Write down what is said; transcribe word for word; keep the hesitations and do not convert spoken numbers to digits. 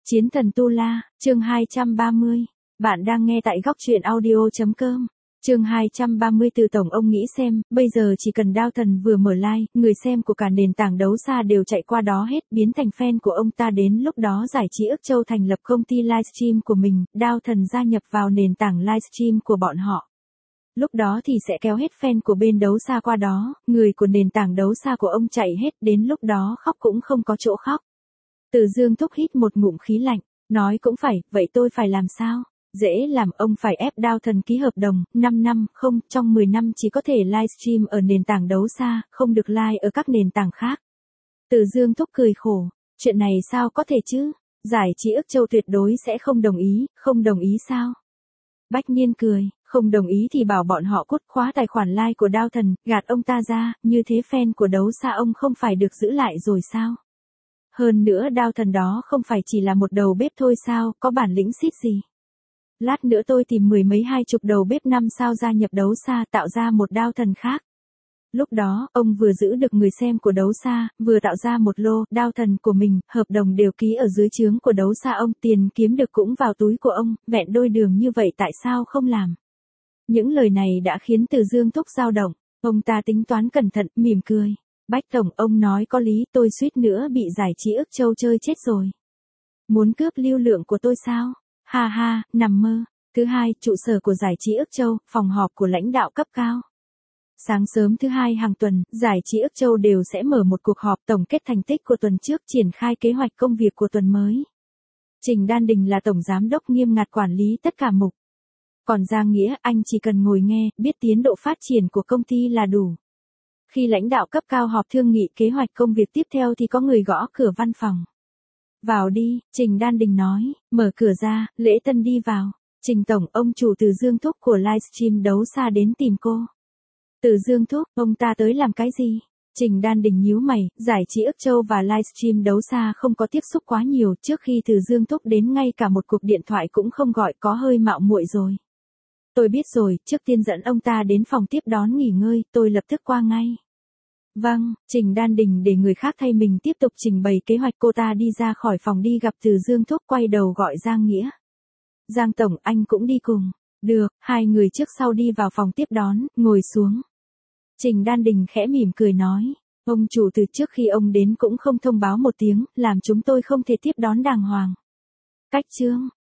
Chiến thần Tu La, chương hai trăm ba mươi. Bạn đang nghe tại góc truyện audio.com. Chương hai trăm ba mươi từ tổng ông nghĩ xem, bây giờ chỉ cần Đao Thần vừa mở live, người xem của cả nền tảng đấu xa đều chạy qua đó hết, biến thành fan của ông ta, đến lúc đó Giải trí Ức Châu thành lập công ty livestream của mình, Đao Thần gia nhập vào nền tảng livestream của bọn họ. Lúc đó thì sẽ kéo hết fan của bên đấu xa qua đó, người của nền tảng đấu xa của ông chạy hết, đến lúc đó khóc cũng không có chỗ khóc. Từ Dương thúc hít một ngụm khí lạnh, nói cũng phải, vậy tôi phải làm sao? Dễ làm, ông phải ép Đao Thần ký hợp đồng, năm năm, không, trong mười năm chỉ có thể livestream ở nền tảng đấu xa, không được live ở các nền tảng khác. Từ Dương thúc cười khổ, chuyện này sao có thể chứ? Giải trí Ức Châu tuyệt đối sẽ không đồng ý, không đồng ý sao? Bách Niên cười, không đồng ý thì bảo bọn họ cút khóa tài khoản live của Đao Thần, gạt ông ta ra, như thế fan của đấu xa ông không phải được giữ lại rồi sao? Hơn nữa Đao Thần đó không phải chỉ là một đầu bếp thôi sao, có bản lĩnh xít gì. Lát nữa tôi tìm mười mấy hai chục đầu bếp năm sao gia nhập đấu xa, tạo ra một Đao Thần khác. Lúc đó, ông vừa giữ được người xem của đấu xa, vừa tạo ra một lô Đao Thần của mình, hợp đồng đều ký ở dưới trướng của đấu xa ông, tiền kiếm được cũng vào túi của ông, vẹn đôi đường như vậy tại sao không làm. Những lời này đã khiến Từ Dương thúc dao động, ông ta tính toán cẩn thận, mỉm cười. Bách Tổng, ông nói có lý, tôi suýt nữa bị Giải trí Ức Châu chơi chết rồi. Muốn cướp lưu lượng của tôi sao? Ha ha, nằm mơ. Thứ hai, trụ sở của Giải trí Ức Châu, phòng họp của lãnh đạo cấp cao. Sáng sớm thứ hai hàng tuần, Giải trí Ức Châu đều sẽ mở một cuộc họp tổng kết thành tích của tuần trước, triển khai kế hoạch công việc của tuần mới. Trình Đan Đình là tổng giám đốc nghiêm ngặt quản lý tất cả mục. Còn Giang Nghĩa, anh chỉ cần ngồi nghe, biết tiến độ phát triển của công ty là đủ. Khi lãnh đạo cấp cao họp thương nghị kế hoạch công việc tiếp theo thì có người gõ cửa văn phòng. Vào đi, Trình Đan Đình nói, mở cửa ra, Lễ Tân đi vào. Trình Tổng, ông chủ Từ Dương thúc của livestream đấu xa đến tìm cô. Từ Dương thúc, ông ta tới làm cái gì? Trình Đan Đình nhíu mày, Giải trí Ức Châu và livestream đấu xa không có tiếp xúc quá nhiều, trước khi Từ Dương thúc đến ngay cả một cuộc điện thoại cũng không gọi, có hơi mạo muội rồi. Tôi biết rồi, trước tiên dẫn ông ta đến phòng tiếp đón nghỉ ngơi, tôi lập tức qua ngay. Vâng, Trình Đan Đình để người khác thay mình tiếp tục trình bày kế hoạch, cô ta đi ra khỏi phòng đi gặp Từ Dương thúc, quay đầu gọi Giang Nghĩa. Giang Tổng, anh cũng đi cùng. Được, hai người trước sau đi vào phòng tiếp đón, ngồi xuống. Trình Đan Đình khẽ mỉm cười nói, ông chủ từ trước khi ông đến cũng không thông báo một tiếng, làm chúng tôi không thể tiếp đón đàng hoàng. Cách chương,